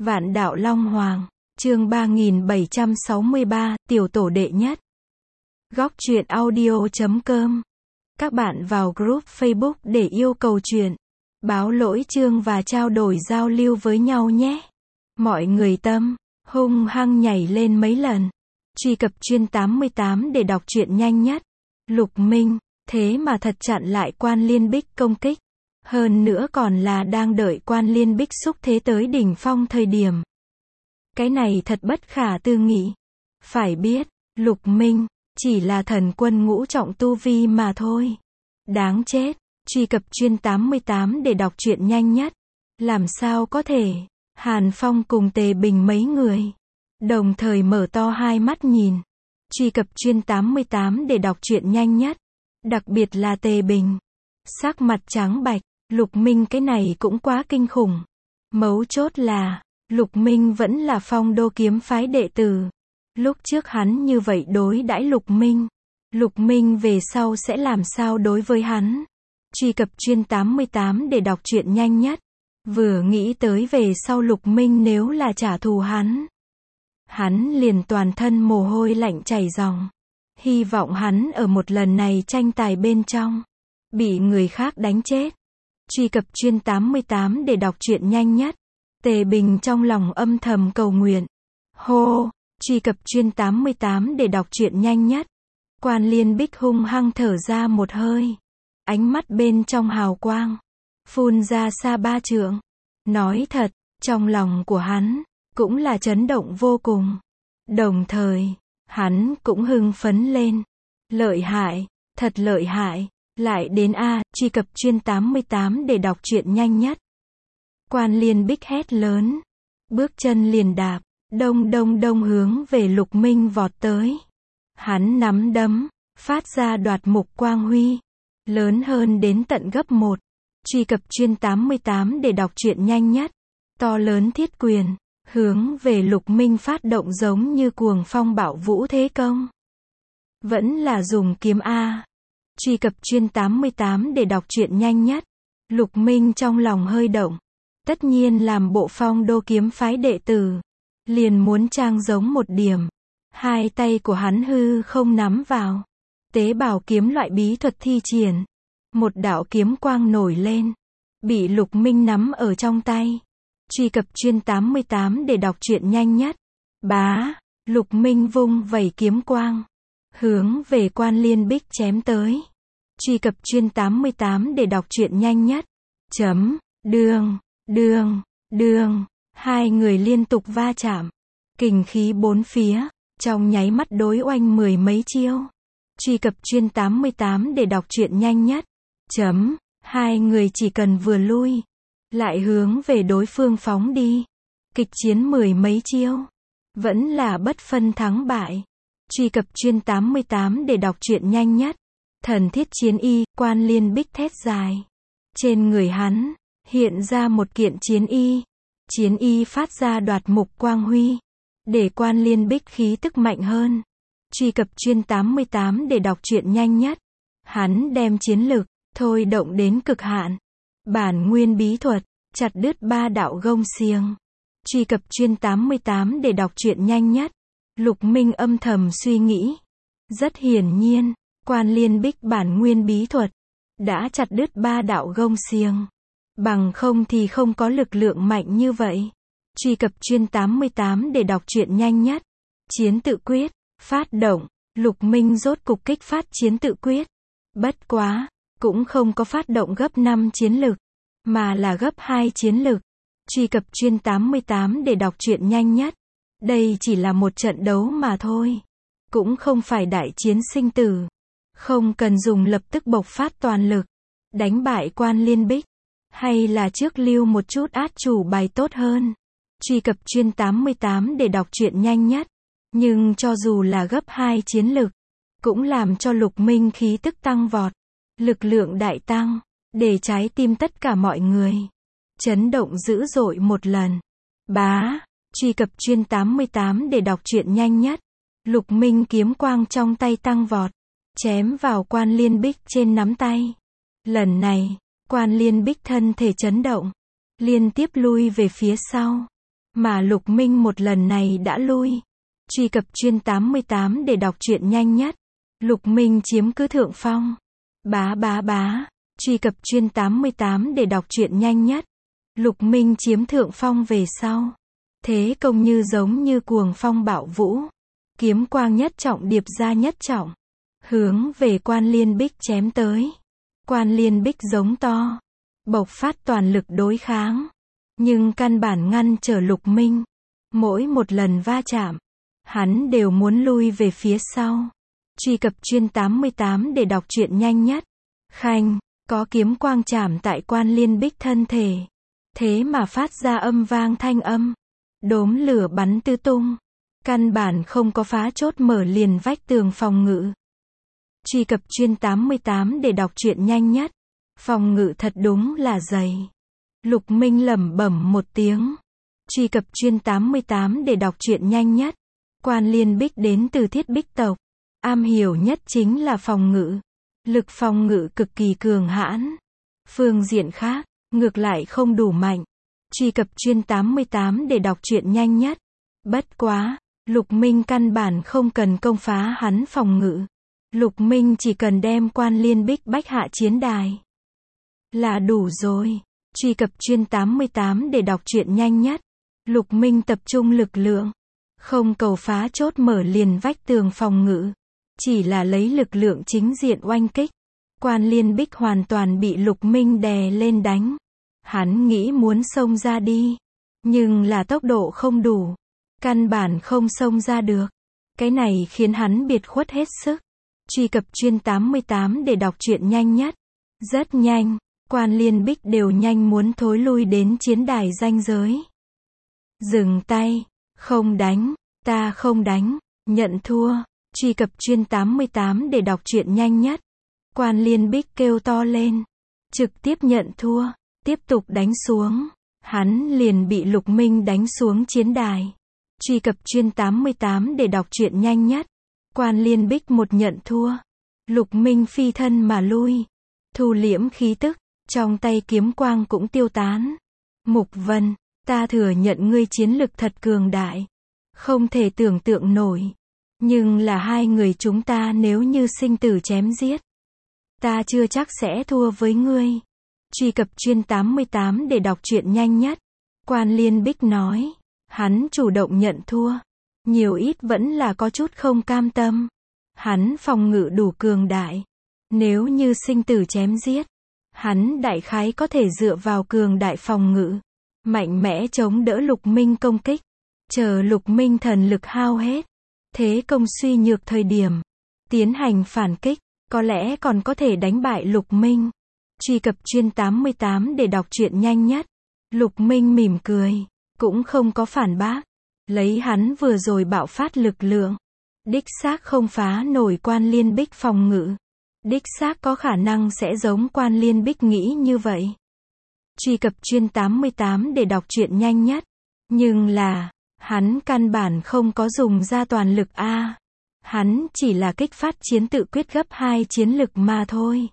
Vạn đạo Long Hoàng, chương 3763, tiểu tổ đệ nhất. Góc truyện audio.com. Các bạn vào group Facebook để yêu cầu truyện, báo lỗi chương và trao đổi giao lưu với nhau nhé. Mọi người tâm, hung hăng nhảy lên mấy lần. Truy cập chuyên 88 để đọc truyện nhanh nhất. Lục Minh, thế mà thật chặn lại Quan Liên Bích công kích. Hơn nữa còn là đang đợi Quan Liên Bích xúc thế tới đỉnh phong thời điểm. Cái này thật bất khả tư nghị. Phải biết, Lục Minh chỉ là thần quân ngũ trọng tu vi mà thôi. Đáng chết. Truy cập chuyên 88 để đọc truyện nhanh nhất. Làm sao có thể? Hàn Phong cùng Tề Bình mấy người đồng thời mở to hai mắt nhìn. Truy cập chuyên 88 để đọc truyện nhanh nhất. Đặc biệt là Tề Bình, sắc mặt trắng bạch. Lục Minh cái này cũng quá kinh khủng. Mấu chốt là, Lục Minh vẫn là Phong Đô kiếm phái đệ tử. Lúc trước hắn như vậy đối đãi Lục Minh về sau sẽ làm sao đối với hắn? Truy cập chuyên 88 để đọc truyện nhanh nhất. Vừa nghĩ tới về sau Lục Minh nếu là trả thù hắn liền toàn thân mồ hôi lạnh chảy ròng. Hy vọng hắn ở một lần này tranh tài bên trong bị người khác đánh chết. Truy cập chuyên 88 để đọc truyện nhanh nhất. Tề Bình trong lòng âm thầm cầu nguyện. Hô, truy cập chuyên 88 để đọc truyện nhanh nhất. Quan Liên Bích hung hăng thở ra một hơi. Ánh mắt bên trong hào quang phun ra xa 3 trượng. Nói thật, trong lòng của hắn cũng là chấn động vô cùng. Đồng thời, hắn cũng hưng phấn lên. Lợi hại, thật lợi hại. Lại đến A, truy cập chuyên 88 để đọc truyện nhanh nhất. Quan Liên Bích hét lớn. Bước chân liền đạp, đông hướng về Lục Minh vọt tới. Hắn nắm đấm, phát ra đoạt mục quang huy. Lớn hơn đến tận gấp 1. Truy cập chuyên 88 để đọc truyện nhanh nhất. To lớn thiết quyền, hướng về Lục Minh phát động giống như cuồng phong bạo vũ thế công. Vẫn là dùng kiếm A. Truy cập chuyên 88 để đọc truyện nhanh nhất. Lục Minh trong lòng hơi động. Tất nhiên làm bộ Phong Đô kiếm phái đệ tử, liền muốn trang giống một điểm. Hai tay của hắn hư không nắm vào. Tế bào kiếm loại bí thuật thi triển. Một đạo kiếm quang nổi lên. Bị Lục Minh nắm ở trong tay. Truy cập chuyên 88 để đọc truyện nhanh nhất. Bá, Lục Minh vung vẩy kiếm quang, hướng về Quan Liên Bích chém tới. Truy cập chuyên 88 để đọc truyện nhanh nhất. Chấm, đường. Hai người liên tục va chạm. Kình khí bốn phía, trong nháy mắt đối oanh mười mấy chiêu. Truy cập chuyên 88 để đọc truyện nhanh nhất. Chấm, hai người chỉ cần vừa lui, lại hướng về đối phương phóng đi. Kịch chiến mười mấy chiêu, vẫn là bất phân thắng bại. Truy cập chuyên 88 để đọc truyện nhanh nhất. Thần thiết chiến y, Quan Liên Bích thét dài. Trên người hắn, hiện ra một kiện chiến y. Chiến y phát ra đoạt mục quang huy, để Quan Liên Bích khí tức mạnh hơn. Truy cập chuyên 88 để đọc truyện nhanh nhất. Hắn đem chiến lực thôi động đến cực hạn. Bản nguyên bí thuật, chặt đứt 3 đạo gông xiềng. Truy cập chuyên 88 để đọc truyện nhanh nhất. Lục Minh âm thầm suy nghĩ. Rất hiển nhiên, Quan Liên Bích bản nguyên bí thuật đã chặt đứt 3 đạo gông xiềng. Bằng không thì không có lực lượng mạnh như vậy. Truy cập chuyên 88 để đọc truyện nhanh nhất. Chiến tự quyết, phát động. Lục Minh rốt cục kích phát chiến tự quyết. Bất quá, cũng không có phát động gấp 5 chiến lực, mà là gấp 2 chiến lực. Truy cập chuyên 88 để đọc truyện nhanh nhất. Đây chỉ là một trận đấu mà thôi. Cũng không phải đại chiến sinh tử. Không cần dùng lập tức bộc phát toàn lực đánh bại Quan Liên Bích. Hay là trước lưu một chút át chủ bài tốt hơn. Truy cập chuyên 88 để đọc truyện nhanh nhất. Nhưng cho dù là gấp 2 chiến lực, cũng làm cho Lục Minh khí tức tăng vọt. Lực lượng đại tăng, để trái tim tất cả mọi người chấn động dữ dội một lần. Bá, truy cập chuyên 88 để đọc truyện nhanh nhất. Lục Minh kiếm quang trong tay tăng vọt, chém vào Quan Liên Bích trên nắm tay. Lần này, Quan Liên Bích thân thể chấn động, liên tiếp lui về phía sau. Mà Lục Minh một lần này đã lui. Truy cập chuyên 88 để đọc truyện nhanh nhất. Lục Minh chiếm cứ thượng phong. Bá bá bá. Truy cập chuyên 88 để đọc truyện nhanh nhất. Lục Minh chiếm thượng phong về sau. Thế công như giống như cuồng phong bạo vũ. Kiếm quang nhất trọng điệp ra nhất trọng. Hướng về Quan Liên Bích chém tới. Quan Liên Bích giống to. Bộc phát toàn lực đối kháng. Nhưng căn bản ngăn trở Lục Minh. Mỗi một lần va chạm, hắn đều muốn lui về phía sau. Truy cập chuyên 88 để đọc truyện nhanh nhất. Khanh, có kiếm quang chạm tại Quan Liên Bích thân thể. Thế mà phát ra âm vang thanh âm. Đốm lửa bắn tứ tung. Căn bản không có phá chốt mở liền vách tường phòng ngự. Truy cập chuyên 88 để đọc truyện nhanh nhất. Phòng ngự thật đúng là dày. Lục Minh lẩm bẩm một tiếng. Truy cập chuyên 88 để đọc truyện nhanh nhất. Quan Liên Bích đến từ Thiết Bích tộc. Am hiểu nhất chính là phòng ngự. Lực phòng ngự cực kỳ cường hãn. Phương diện khác, ngược lại không đủ mạnh. Truy cập chuyên 88 để đọc truyện nhanh nhất. Bất quá, Lục Minh căn bản không cần công phá hắn phòng ngự. Lục Minh chỉ cần đem Quan Liên Bích bách hạ chiến đài là đủ rồi. Truy cập chuyên 88 để đọc truyện nhanh nhất. Lục Minh tập trung lực lượng. Không cầu phá chốt mở liền vách tường phòng ngự. Chỉ là lấy lực lượng chính diện oanh kích. Quan Liên Bích hoàn toàn bị Lục Minh đè lên đánh. Hắn nghĩ muốn xông ra đi. Nhưng là tốc độ không đủ. Căn bản không xông ra được. Cái này khiến hắn biệt khuất hết sức. Truy cập chuyên 88 để đọc truyện nhanh nhất. Rất nhanh, Quan Liên Bích đều nhanh muốn thối lui đến chiến đài ranh giới. Dừng tay, không đánh, ta không đánh, nhận thua. Truy cập chuyên 88 để đọc truyện nhanh nhất. Quan Liên Bích kêu to lên. Trực tiếp nhận thua, tiếp tục đánh xuống. Hắn liền bị Lục Minh đánh xuống chiến đài. Truy cập chuyên 88 để đọc truyện nhanh nhất. Quan Liên Bích một nhận thua. Lục Minh phi thân mà lui. Thu liễm khí tức, trong tay kiếm quang cũng tiêu tán. Mục Vân, ta thừa nhận ngươi chiến lực thật cường đại. Không thể tưởng tượng nổi. Nhưng là hai người chúng ta nếu như sinh tử chém giết. Ta chưa chắc sẽ thua với ngươi. Truy cập chuyên 88 để đọc truyện nhanh nhất. Quan Liên Bích nói. Hắn chủ động nhận thua. Nhiều ít vẫn là có chút không cam tâm. Hắn phòng ngự đủ cường đại. Nếu như sinh tử chém giết, hắn đại khái có thể dựa vào cường đại phòng ngự. Mạnh mẽ chống đỡ Lục Minh công kích. Chờ Lục Minh thần lực hao hết. Thế công suy nhược thời điểm. Tiến hành phản kích. Có lẽ còn có thể đánh bại Lục Minh. Truy cập chuyên 88 để đọc truyện nhanh nhất. Lục Minh mỉm cười. Cũng không có phản bác. Lấy hắn vừa rồi bạo phát lực lượng. Đích xác không phá nổi Quan Liên Bích phòng ngự. Đích xác có khả năng sẽ giống Quan Liên Bích nghĩ như vậy. Truy cập chuyên 88 để đọc truyện nhanh nhất. Nhưng là, hắn căn bản không có dùng ra toàn lực A. Hắn chỉ là kích phát chiến tự quyết gấp 2 chiến lực mà thôi.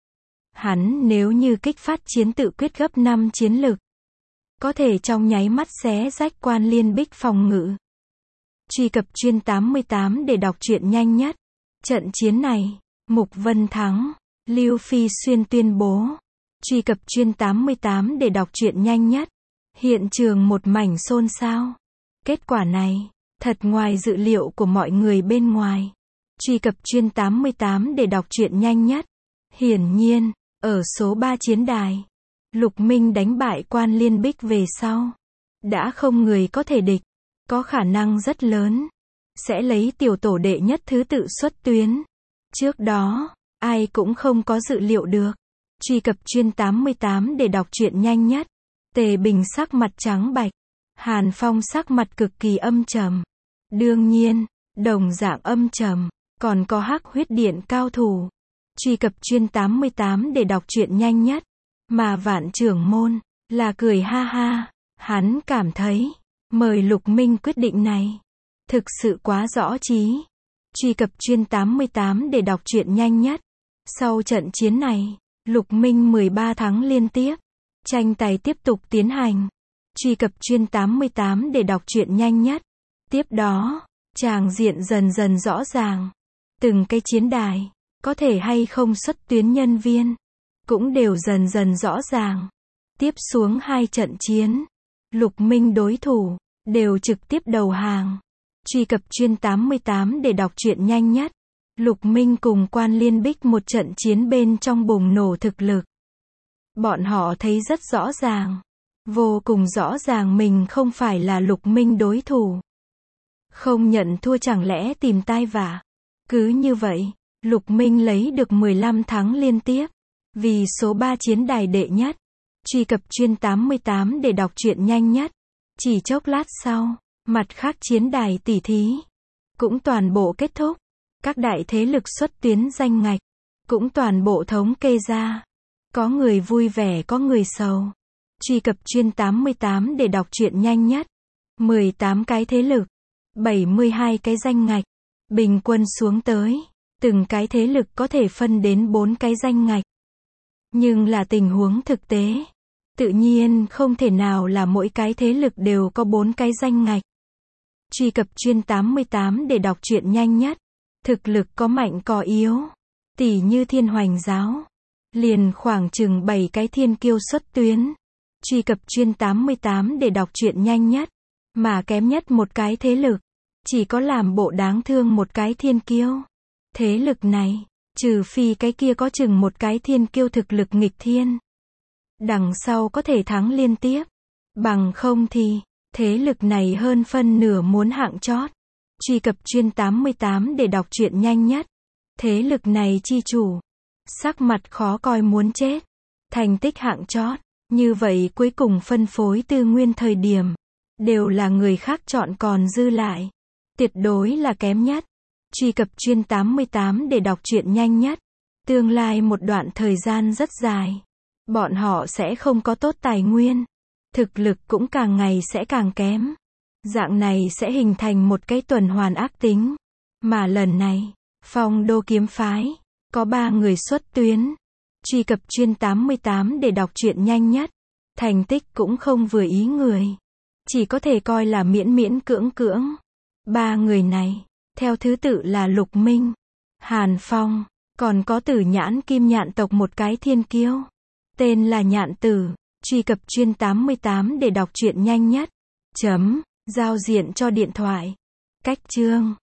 Hắn nếu như kích phát chiến tự quyết gấp 5 chiến lực. Có thể trong nháy mắt xé rách Quan Liên Bích phòng ngự. Truy cập chuyên 88 để đọc truyện nhanh nhất. Trận chiến này, Mục Vân thắng. Lưu Phi Xuyên tuyên bố. Truy cập chuyên 88 để đọc truyện nhanh nhất. Hiện trường một mảnh xôn xao. Kết quả này, thật ngoài dự liệu của mọi người bên ngoài. Truy cập chuyên 88 để đọc truyện nhanh nhất. Hiển nhiên, ở số 3 chiến đài, Lục Minh đánh bại Quan Liên Bích về sau. Đã không người có thể địch. Có khả năng rất lớn. Sẽ lấy tiểu tổ đệ nhất thứ tự xuất tuyến. Trước đó, ai cũng không có dự liệu được. Truy cập chuyên 88 để đọc truyện nhanh nhất. Tề Bình sắc mặt trắng bạch. Hàn Phong sắc mặt cực kỳ âm trầm. Đương nhiên, đồng dạng âm trầm, còn có Hắc Huyết Điện cao thủ. Truy cập chuyên 88 để đọc truyện nhanh nhất. Mà Vạn Trưởng Môn, là cười ha ha. Hắn cảm thấy, mời Lục Minh quyết định này. Thực sự quá rõ trí. Truy cập chuyên 88 để đọc truyện nhanh nhất. Sau trận chiến này, Lục Minh 13 thắng liên tiếp. Tranh tài tiếp tục tiến hành. Truy cập chuyên 88 để đọc truyện nhanh nhất. Tiếp đó, tràng diện dần dần rõ ràng. Từng cái chiến đài, có thể hay không xuất tuyến nhân viên, cũng đều dần dần rõ ràng. Tiếp xuống 2 trận chiến, Lục Minh đối thủ, đều trực tiếp đầu hàng. Truy cập chuyên 88 để đọc truyện nhanh nhất. Lục Minh cùng Quan Liên Bích một trận chiến bên trong bùng nổ thực lực. Bọn họ thấy rất rõ ràng. Vô cùng rõ ràng mình không phải là Lục Minh đối thủ. Không nhận thua chẳng lẽ tìm tai vạ. Cứ như vậy, Lục Minh lấy được 15 thắng liên tiếp. Vì số 3 chiến đài đệ nhất. Truy cập chuyên 88 để đọc truyện nhanh nhất. Chỉ chốc lát sau, mặt khác chiến đài tỉ thí cũng toàn bộ kết thúc. Các đại thế lực xuất tuyến danh ngạch cũng toàn bộ thống kê ra. Có người vui vẻ có người sầu. Truy cập chuyên 88 để đọc truyện nhanh nhất. 18 cái thế lực, 72 cái danh ngạch, bình quân xuống tới, từng cái thế lực có thể phân đến 4 cái danh ngạch. Nhưng là tình huống thực tế, tự nhiên không thể nào là mỗi cái thế lực đều có 4 cái danh ngạch. Truy cập chuyên 88 để đọc truyện nhanh nhất. Thực lực có mạnh có yếu. Tỷ như Thiên Hoành giáo, liền khoảng chừng 7 cái thiên kiêu xuất tuyến. Truy cập chuyên 88 để đọc truyện nhanh nhất. Mà kém nhất một cái thế lực, chỉ có làm bộ đáng thương một cái thiên kiêu. Thế lực này, trừ phi cái kia có chừng một cái thiên kiêu thực lực nghịch thiên, đằng sau có thể thắng liên tiếp. Bằng không thì, thế lực này hơn phân nửa muốn hạng chót. Truy cập chuyên 88 để đọc truyện nhanh nhất. Thế lực này chi chủ, sắc mặt khó coi muốn chết. Thành tích hạng chót, như vậy cuối cùng phân phối tư nguyên thời điểm, đều là người khác chọn còn dư lại. Tuyệt đối là kém nhất. Truy cập chuyên 88 để đọc truyện nhanh nhất. Tương lai một đoạn thời gian rất dài, bọn họ sẽ không có tốt tài nguyên. Thực lực cũng càng ngày sẽ càng kém. Dạng này sẽ hình thành một cái tuần hoàn ác tính. Mà lần này, Phong Đô kiếm phái, có 3 người xuất tuyến. Truy cập chuyên 88 để đọc truyện nhanh nhất. Thành tích cũng không vừa ý người. Chỉ có thể coi là miễn miễn cưỡng cưỡng. 3 người này, theo thứ tự là Lục Minh, Hàn Phong, còn có Tử Nhãn Kim Nhạn tộc một cái thiên kiêu. Tên là Nhạn Tử. Truy cập chuyên 88 để đọc truyện nhanh nhất. Giao diện cho điện thoại. Cách chương